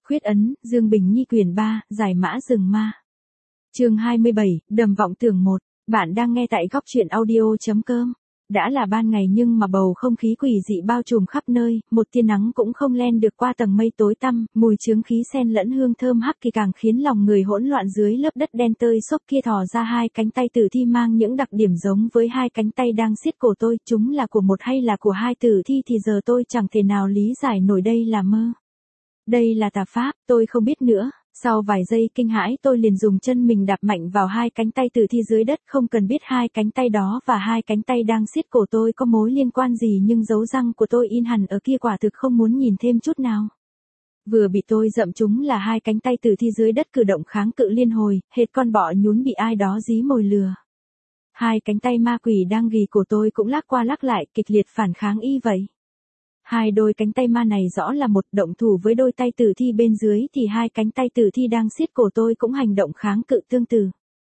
Khuyết ấn, Dương Bình Nhi quyển 3, Giải mã rừng ma. Chương 27, Đầm vọng tưởng 1. Bạn đang nghe tại góc truyện audio.com. Đã là ban ngày nhưng mà bầu không khí quỷ dị bao trùm khắp nơi, một tia nắng cũng không len được qua tầng mây tối tăm, mùi chướng khí xen lẫn hương thơm hắc kỳ càng khiến lòng người hỗn loạn dưới lớp đất đen tơi xốp kia thò ra hai cánh tay tử thi mang những đặc điểm giống với hai cánh tay đang siết cổ tôi, chúng là của một hay là của hai tử thi thì giờ tôi chẳng thể nào lý giải nổi đây là mơ. Đây là tà pháp, tôi không biết nữa. Sau vài giây kinh hãi tôi liền dùng chân mình đạp mạnh vào hai cánh tay tử thi dưới đất, không cần biết hai cánh tay đó và hai cánh tay đang siết cổ tôi có mối liên quan gì nhưng dấu răng của tôi in hẳn ở kia quả thực không muốn nhìn thêm chút nào. Vừa bị tôi dậm chúng là hai cánh tay tử thi dưới đất cử động kháng cự liên hồi, hệt con bọ nhún bị ai đó dí mồi lừa. Hai cánh tay ma quỷ đang ghì cổ tôi cũng lắc qua lắc lại kịch liệt phản kháng y vậy. Hai đôi cánh tay ma này rõ là một động thủ với đôi tay tử thi bên dưới thì hai cánh tay tử thi đang siết cổ tôi cũng hành động kháng cự tương tự.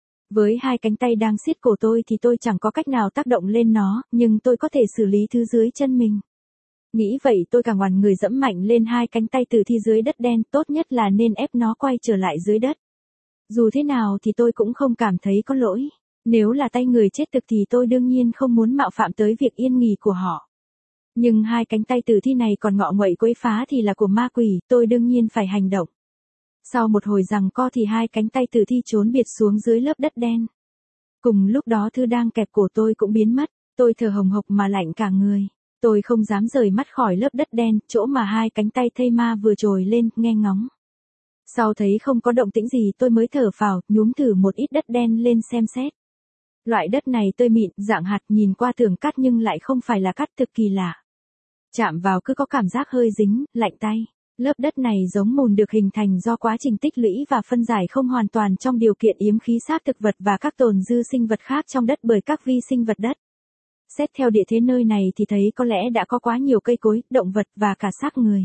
Với hai cánh tay đang siết cổ tôi thì tôi chẳng có cách nào tác động lên nó, nhưng tôi có thể xử lý thứ dưới chân mình. Nghĩ vậy tôi càng ngoằn người dẫm mạnh lên hai cánh tay tử thi dưới đất đen, tốt nhất là nên ép nó quay trở lại dưới đất. Dù thế nào thì tôi cũng không cảm thấy có lỗi. Nếu là tay người chết thực thì tôi đương nhiên không muốn mạo phạm tới việc yên nghỉ của họ. Nhưng hai cánh tay tử thi này còn ngọ nguậy quấy phá thì là của ma quỷ, tôi đương nhiên phải hành động. Sau một hồi giằng co thì hai cánh tay tử thi trốn biệt xuống dưới lớp đất đen. Cùng lúc đó thứ đang kẹp cổ tôi cũng biến mất, tôi thở hồng hộc mà lạnh cả người. Tôi không dám rời mắt khỏi lớp đất đen, chỗ mà hai cánh tay thây ma vừa trồi lên, nghe ngóng. Sau thấy không có động tĩnh gì tôi mới thở phào, nhúm thử một ít đất đen lên xem xét. Loại đất này tơi mịn, dạng hạt nhìn qua tưởng cát nhưng lại không phải là cát, thực kỳ lạ. Chạm vào cứ có cảm giác hơi dính, lạnh tay. Lớp đất này giống mùn được hình thành do quá trình tích lũy và phân giải không hoàn toàn trong điều kiện yếm khí xác thực vật và các tồn dư sinh vật khác trong đất bởi các vi sinh vật đất. Xét theo địa thế nơi này thì thấy có lẽ đã có quá nhiều cây cối, động vật và cả xác người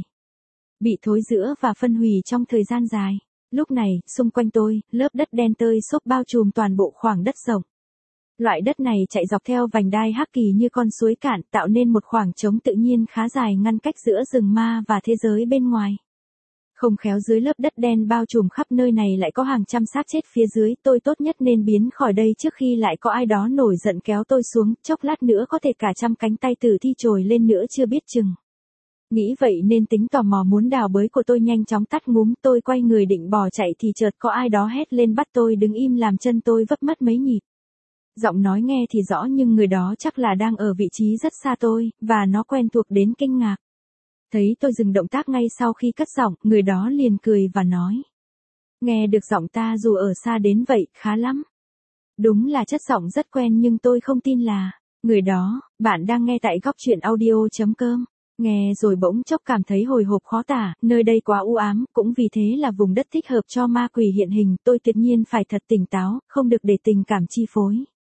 bị thối rữa và phân hủy trong thời gian dài. Lúc này, xung quanh tôi, lớp đất đen tơi xốp bao trùm toàn bộ khoảng đất rộng. Loại đất này chạy dọc theo vành đai hắc kỳ như con suối cạn, tạo nên một khoảng trống tự nhiên khá dài ngăn cách giữa rừng ma và thế giới bên ngoài. Không khéo dưới lớp đất đen bao trùm khắp nơi này lại có hàng trăm xác chết phía dưới, tôi tốt nhất nên biến khỏi đây trước khi lại có ai đó nổi giận kéo tôi xuống, chốc lát nữa có thể cả trăm cánh tay tử thi trồi lên nữa chưa biết chừng. Nghĩ vậy nên tính tò mò muốn đào bới của tôi nhanh chóng tắt ngúm, tôi quay người định bỏ chạy thì chợt có ai đó hét lên bắt tôi đứng im làm chân tôi vấp mất mấy nhịp. Giọng nói nghe thì rõ nhưng người đó chắc là đang ở vị trí rất xa tôi, và nó quen thuộc đến kinh ngạc. Thấy tôi dừng động tác ngay sau khi cất giọng, người đó liền cười và nói. Nghe được giọng ta dù ở xa đến vậy, khá lắm. Đúng là chất giọng rất quen nhưng tôi không tin là người đó. Bạn đang nghe tại góc truyện audio.com. Nghe rồi bỗng chốc cảm thấy hồi hộp khó tả, nơi đây quá u ám, cũng vì thế là vùng đất thích hợp cho ma quỷ hiện hình, tôi tuyệt nhiên phải thật tỉnh táo, không được để tình cảm chi phối.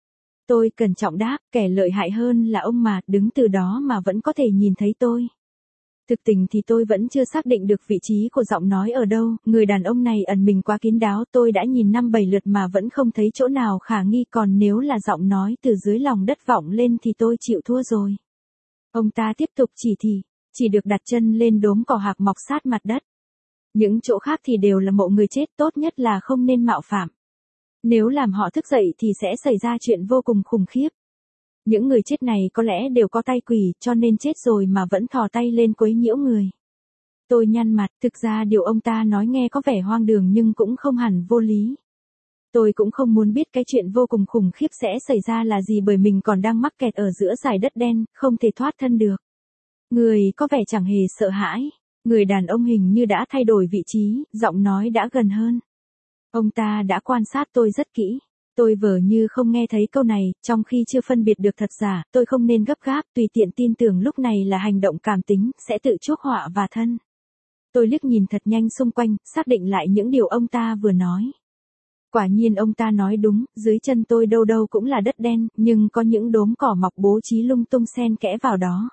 Tôi cẩn trọng đáp, kẻ lợi hại hơn là ông mà, đứng từ đó mà vẫn có thể nhìn thấy tôi. Thực tình thì tôi vẫn chưa xác định được vị trí của giọng nói ở đâu, người đàn ông này ẩn mình quá kín đáo, tôi đã nhìn 5-7 lượt mà vẫn không thấy chỗ nào khả nghi, còn nếu là giọng nói từ dưới lòng đất vọng lên thì tôi chịu thua rồi. Ông ta tiếp tục chỉ được đặt chân lên đốm cỏ hạc mọc sát mặt đất. Những chỗ khác thì đều là mộ người chết, tốt nhất là không nên mạo phạm. Nếu làm họ thức dậy thì sẽ xảy ra chuyện vô cùng khủng khiếp. Những người chết này có lẽ đều có tay quỷ, cho nên chết rồi mà vẫn thò tay lên quấy nhiễu người. Tôi nhăn mặt, thực ra điều ông ta nói nghe có vẻ hoang đường nhưng cũng không hẳn vô lý. Tôi cũng không muốn biết cái chuyện vô cùng khủng khiếp sẽ xảy ra là gì bởi mình còn đang mắc kẹt ở giữa dải đất đen, không thể thoát thân được. Người có vẻ chẳng hề sợ hãi. Người đàn ông hình như đã thay đổi vị trí, giọng nói đã gần hơn. Ông ta đã quan sát tôi rất kỹ. Tôi vờ như không nghe thấy câu này, trong khi chưa phân biệt được thật giả, tôi không nên gấp gáp, tùy tiện tin tưởng lúc này là hành động cảm tính, sẽ tự chuốc họa vào thân. Tôi liếc nhìn thật nhanh xung quanh, xác định lại những điều ông ta vừa nói. Quả nhiên ông ta nói đúng, dưới chân tôi đâu đâu cũng là đất đen, nhưng có những đốm cỏ mọc bố trí lung tung xen kẽ vào đó.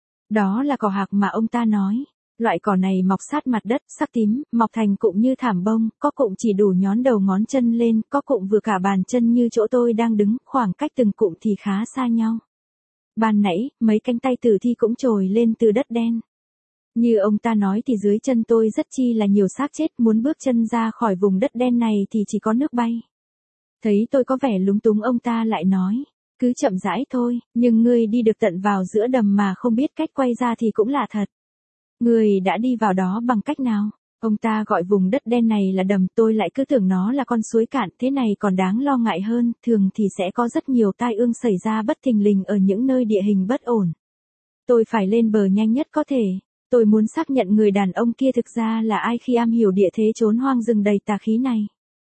Đó là cỏ hạc mà ông ta nói. Loại cỏ này mọc sát mặt đất, sắc tím, mọc thành cụm như thảm bông, có cụm chỉ đủ nhón đầu ngón chân lên, có cụm vừa cả bàn chân như chỗ tôi đang đứng, khoảng cách từng cụm thì khá xa nhau. Ban nãy, mấy cánh tay tử thi cũng trồi lên từ đất đen. Như ông ta nói thì dưới chân tôi rất chi là nhiều xác chết, muốn bước chân ra khỏi vùng đất đen này thì chỉ có nước bay. Thấy tôi có vẻ lúng túng ông ta lại nói, cứ chậm rãi thôi, nhưng ngươi đi được tận vào giữa đầm mà không biết cách quay ra thì cũng lạ thật. Ngươi đã đi vào đó bằng cách nào? Ông ta gọi vùng đất đen này là đầm, tôi lại cứ tưởng nó là con suối cạn, thế này còn đáng lo ngại hơn, thường thì sẽ có rất nhiều tai ương xảy ra bất thình lình ở những nơi địa hình bất ổn. Tôi phải lên bờ nhanh nhất có thể. Tôi muốn xác nhận người đàn ông kia thực ra là ai khi am hiểu địa thế chốn hoang rừng đầy tà khí này.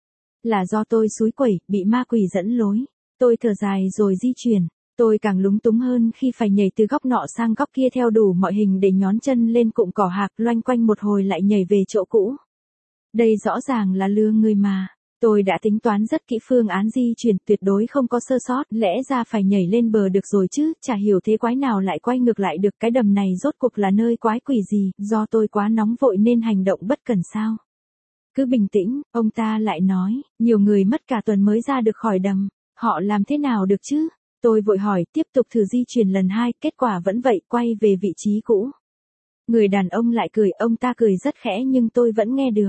Là do tôi xúi quẩy, bị ma quỷ dẫn lối. Tôi thở dài rồi di chuyển. Tôi càng lúng túng hơn khi phải nhảy từ góc nọ sang góc kia theo đủ mọi hình để nhón chân lên cụm cỏ hạc, loanh quanh một hồi lại nhảy về chỗ cũ. Đây rõ ràng là lừa người mà. Tôi đã tính toán rất kỹ phương án di chuyển, tuyệt đối không có sơ sót, lẽ ra phải nhảy lên bờ được rồi chứ, chả hiểu thế quái nào lại quay ngược lại được. Cái đầm này rốt cuộc là nơi quái quỷ gì, do tôi quá nóng vội nên hành động bất cẩn sao? Cứ bình tĩnh, ông ta lại nói, nhiều người mất cả tuần mới ra được khỏi đầm, họ làm thế nào được chứ? Tôi vội hỏi, tiếp tục thử di chuyển lần 2, kết quả vẫn vậy, quay về vị trí cũ. Người đàn ông lại cười, ông ta cười rất khẽ nhưng tôi vẫn nghe được.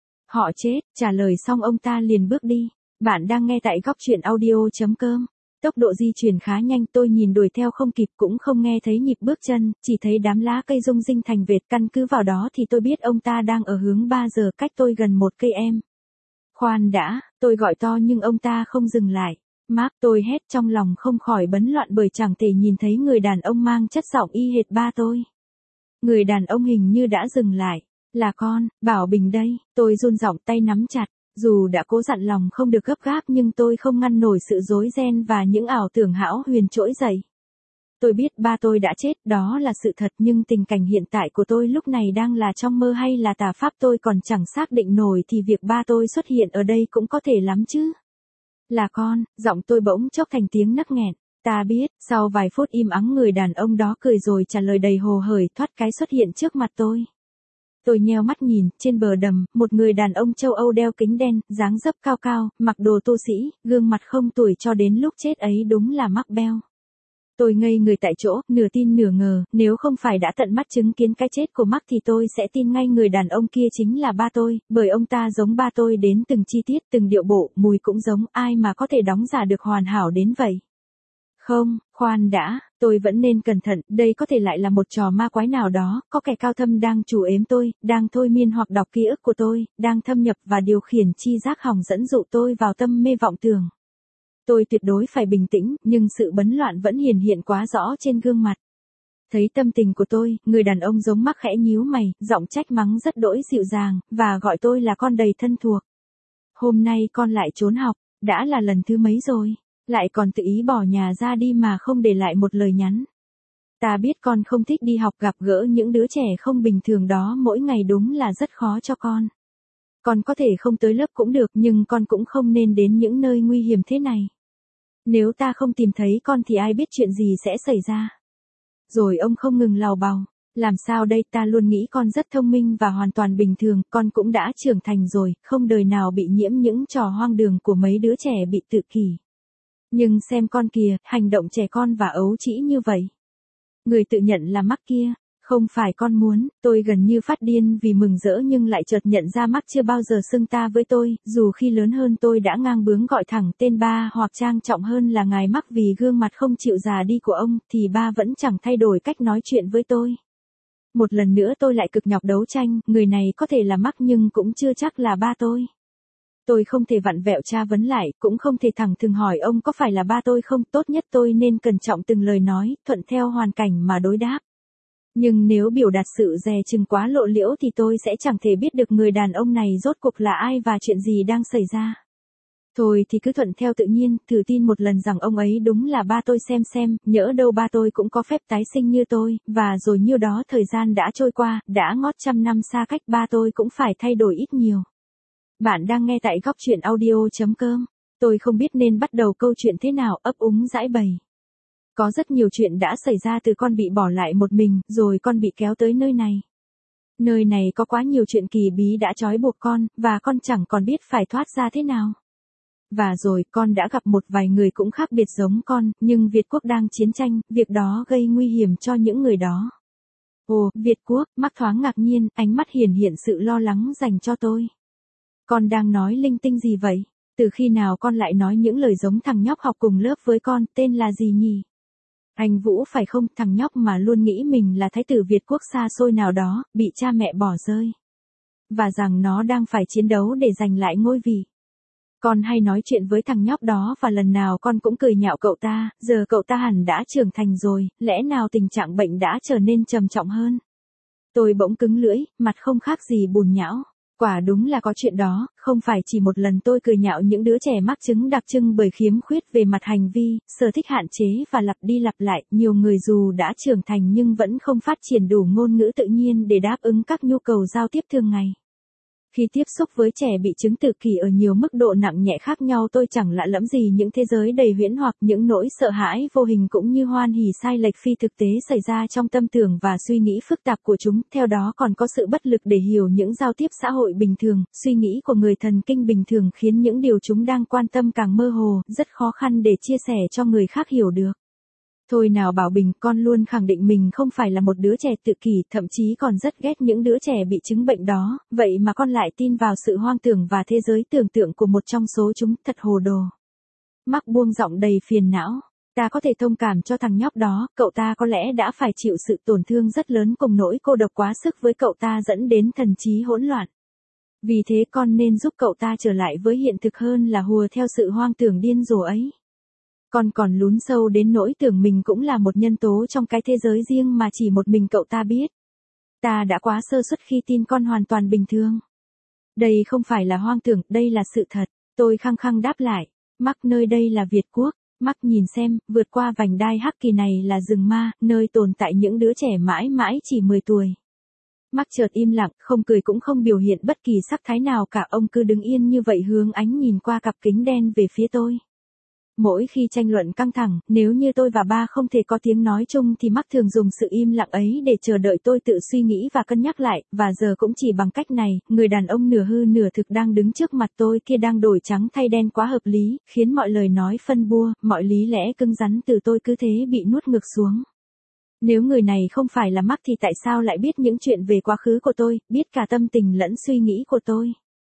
Họ chết, trả lời xong ông ta liền bước đi. Bạn đang nghe tại góc truyện audio.com. Tốc độ di chuyển khá nhanh, tôi nhìn đuổi theo không kịp cũng không nghe thấy nhịp bước chân, chỉ thấy đám lá cây rung rinh thành vệt, căn cứ vào đó thì tôi biết ông ta đang ở hướng 3 giờ, cách tôi gần 1 cây em. Khoan đã, tôi gọi to nhưng ông ta không dừng lại. Mark, tôi hét trong lòng không khỏi bấn loạn bởi chẳng thể nhìn thấy người đàn ông mang chất giọng y hệt ba tôi. Người đàn ông hình như đã dừng lại. Là con, Bảo Bình đây, tôi run giọng tay nắm chặt, dù đã cố dặn lòng không được gấp gáp nhưng tôi không ngăn nổi sự rối ren và những ảo tưởng hão huyền trỗi dậy. Tôi biết ba tôi đã chết, đó là sự thật nhưng tình cảnh hiện tại của tôi lúc này đang là trong mơ hay là tà pháp tôi còn chẳng xác định nổi thì việc ba tôi xuất hiện ở đây cũng có thể lắm chứ. Là con, giọng tôi bỗng chốc thành tiếng nấc nghẹn. Ta biết, sau vài phút im ắng người đàn ông đó cười rồi trả lời đầy hồ hởi thoát cái xuất hiện trước mặt tôi. Tôi nheo mắt nhìn, trên bờ đầm, một người đàn ông châu Âu đeo kính đen, dáng dấp cao cao, mặc đồ tu sĩ, gương mặt không tuổi cho đến lúc chết ấy đúng là Mark Bell. Tôi ngây người tại chỗ, nửa tin nửa ngờ, nếu không phải đã tận mắt chứng kiến cái chết của Mark thì tôi sẽ tin ngay người đàn ông kia chính là ba tôi, bởi ông ta giống ba tôi đến từng chi tiết, từng điệu bộ, mùi cũng giống, ai mà có thể đóng giả được hoàn hảo đến vậy. Không, khoan đã, tôi vẫn nên cẩn thận, đây có thể lại là một trò ma quái nào đó, có kẻ cao thâm đang chủ ếm tôi, đang thôi miên hoặc đọc ký ức của tôi, đang thâm nhập và điều khiển chi giác hỏng dẫn dụ tôi vào tâm mê vọng tưởng. Tôi tuyệt đối phải bình tĩnh, nhưng sự bấn loạn vẫn hiển hiện quá rõ trên gương mặt. Thấy tâm tình của tôi, người đàn ông giống Mark khẽ nhíu mày, giọng trách mắng rất đỗi dịu dàng, và gọi tôi là con đầy thân thuộc. Hôm nay con lại trốn học, đã là lần thứ mấy rồi? Lại còn tự ý bỏ nhà ra đi mà không để lại một lời nhắn. Ta biết con không thích đi học, gặp gỡ những đứa trẻ không bình thường đó mỗi ngày đúng là rất khó cho con. Con có thể không tới lớp cũng được nhưng con cũng không nên đến những nơi nguy hiểm thế này. Nếu ta không tìm thấy con thì ai biết chuyện gì sẽ xảy ra. Rồi ông không ngừng lào bào. Làm sao đây, ta luôn nghĩ con rất thông minh và hoàn toàn bình thường, con cũng đã trưởng thành rồi, không đời nào bị nhiễm những trò hoang đường của mấy đứa trẻ bị tự kỷ. Nhưng xem con kìa, hành động trẻ con và ấu trĩ như vậy. Người tự nhận là Mark kia, không phải con muốn, tôi gần như phát điên vì mừng rỡ nhưng lại chợt nhận ra Mark chưa bao giờ xưng ta với tôi, dù khi lớn hơn tôi đã ngang bướng gọi thẳng tên ba hoặc trang trọng hơn là ngài Mark vì gương mặt không chịu già đi của ông, thì ba vẫn chẳng thay đổi cách nói chuyện với tôi. Một lần nữa tôi lại cực nhọc đấu tranh, người này có thể là Mark nhưng cũng chưa chắc là ba tôi. Tôi không thể vặn vẹo tra vấn lại, cũng không thể thẳng thừng hỏi ông có phải là ba tôi không, tốt nhất tôi nên cẩn trọng từng lời nói, thuận theo hoàn cảnh mà đối đáp. Nhưng nếu biểu đạt sự dè chừng quá lộ liễu thì tôi sẽ chẳng thể biết được người đàn ông này rốt cuộc là ai và chuyện gì đang xảy ra. Thôi thì cứ thuận theo tự nhiên, thử tin một lần rằng ông ấy đúng là ba tôi xem, nhỡ đâu ba tôi cũng có phép tái sinh như tôi, và rồi nhiêu đó thời gian đã trôi qua, đã ngót trăm năm xa cách ba tôi cũng phải thay đổi ít nhiều. Bạn đang nghe tại góc truyện audio.com. Tôi không biết nên bắt đầu câu chuyện thế nào, ấp úng giãi bày. Có rất nhiều chuyện đã xảy ra từ con bị bỏ lại một mình, rồi con bị kéo tới nơi này. Nơi này có quá nhiều chuyện kỳ bí đã trói buộc con, và con chẳng còn biết phải thoát ra thế nào. Và rồi, con đã gặp một vài người cũng khác biệt giống con, nhưng Việt Quốc đang chiến tranh, việc đó gây nguy hiểm cho những người đó. Ồ, Việt Quốc, Mắc thoáng ngạc nhiên, ánh mắt hiển hiện sự lo lắng dành cho tôi. Con đang nói linh tinh gì vậy? Từ khi nào con lại nói những lời giống thằng nhóc học cùng lớp với con, tên là gì nhỉ? Anh Vũ phải không, thằng nhóc mà luôn nghĩ mình là thái tử Việt Quốc xa xôi nào đó, bị cha mẹ bỏ rơi. Và rằng nó đang phải chiến đấu để giành lại ngôi vị. Con hay nói chuyện với thằng nhóc đó và lần nào con cũng cười nhạo cậu ta, giờ cậu ta hẳn đã trưởng thành rồi, lẽ nào tình trạng bệnh đã trở nên trầm trọng hơn? Tôi bỗng cứng lưỡi, mặt không khác gì bùn nhão. Quả đúng là có chuyện đó, không phải chỉ một lần tôi cười nhạo những đứa trẻ mắc chứng đặc trưng bởi khiếm khuyết về mặt hành vi, sở thích hạn chế và lặp đi lặp lại, nhiều người dù đã trưởng thành nhưng vẫn không phát triển đủ ngôn ngữ tự nhiên để đáp ứng các nhu cầu giao tiếp thường ngày. Khi tiếp xúc với trẻ bị chứng tự kỷ ở nhiều mức độ nặng nhẹ khác nhau, tôi chẳng lạ lẫm gì những thế giới đầy huyễn hoặc những nỗi sợ hãi vô hình cũng như hoan hỉ sai lệch phi thực tế xảy ra trong tâm tưởng và suy nghĩ phức tạp của chúng. Theo đó còn có sự bất lực để hiểu những giao tiếp xã hội bình thường, suy nghĩ của người thần kinh bình thường khiến những điều chúng đang quan tâm càng mơ hồ, rất khó khăn để chia sẻ cho người khác hiểu được. Thôi nào Bảo Bình, con luôn khẳng định mình không phải là một đứa trẻ tự kỷ, thậm chí còn rất ghét những đứa trẻ bị chứng bệnh đó, vậy mà con lại tin vào sự hoang tưởng và thế giới tưởng tượng của một trong số chúng, thật hồ đồ. Mắc buông giọng đầy phiền não. Ta có thể thông cảm cho thằng nhóc đó, cậu ta có lẽ đã phải chịu sự tổn thương rất lớn cùng nỗi cô độc quá sức với cậu ta dẫn đến thần trí hỗn loạn. Vì thế con nên giúp cậu ta trở lại với hiện thực hơn là hùa theo sự hoang tưởng điên rồ ấy. Con còn lún sâu đến nỗi tưởng mình cũng là một nhân tố trong cái thế giới riêng mà chỉ một mình cậu ta biết. Ta đã quá sơ suất khi tin con hoàn toàn bình thường. Đây không phải là hoang tưởng, đây là sự thật. Tôi khăng khăng đáp lại. Mắc, nơi đây là Việt Quốc. Mắc nhìn xem, vượt qua vành đai hắc kỳ này là rừng ma, nơi tồn tại những đứa trẻ mãi mãi chỉ 10 tuổi. Mắc chợt im lặng, không cười cũng không biểu hiện bất kỳ sắc thái nào cả, ông cứ đứng yên như vậy hướng ánh nhìn qua cặp kính đen về phía tôi. Mỗi khi tranh luận căng thẳng, nếu như tôi và ba không thể có tiếng nói chung thì Mắc thường dùng sự im lặng ấy để chờ đợi tôi tự suy nghĩ và cân nhắc lại, và giờ cũng chỉ bằng cách này, người đàn ông nửa hư nửa thực đang đứng trước mặt tôi kia đang đổi trắng thay đen quá hợp lý, khiến mọi lời nói phân bua, mọi lý lẽ cứng rắn từ tôi cứ thế bị nuốt ngược xuống. Nếu người này không phải là Mắc thì tại sao lại biết những chuyện về quá khứ của tôi, biết cả tâm tình lẫn suy nghĩ của tôi?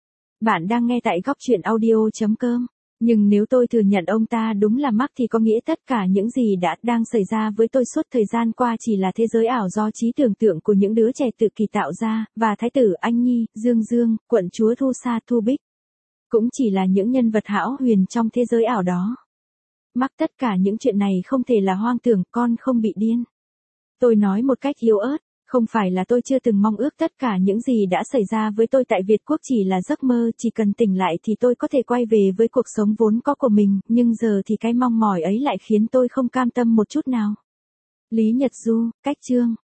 Bạn đang nghe tại Góc Truyện Audio.com. Nhưng nếu tôi thừa nhận ông ta đúng là Mắc thì có nghĩa tất cả những gì đang xảy ra với tôi suốt thời gian qua chỉ là thế giới ảo do trí tưởng tượng của những đứa trẻ tự kỳ tạo ra, và thái tử Anh Nhi, Dương Dương, quận chúa Thu Sa Thu Bích cũng chỉ là những nhân vật hão huyền trong thế giới ảo đó. Mắc, tất cả những chuyện này không thể là hoang tưởng, con không bị điên. Tôi nói một cách yếu ớt. Không phải là tôi chưa từng mong ước tất cả những gì đã xảy ra với tôi tại Việt Quốc chỉ là giấc mơ, chỉ cần tỉnh lại thì tôi có thể quay về với cuộc sống vốn có của mình, nhưng giờ thì cái mong mỏi ấy lại khiến tôi không cam tâm một chút nào. Lý Nhật Du, cách chương.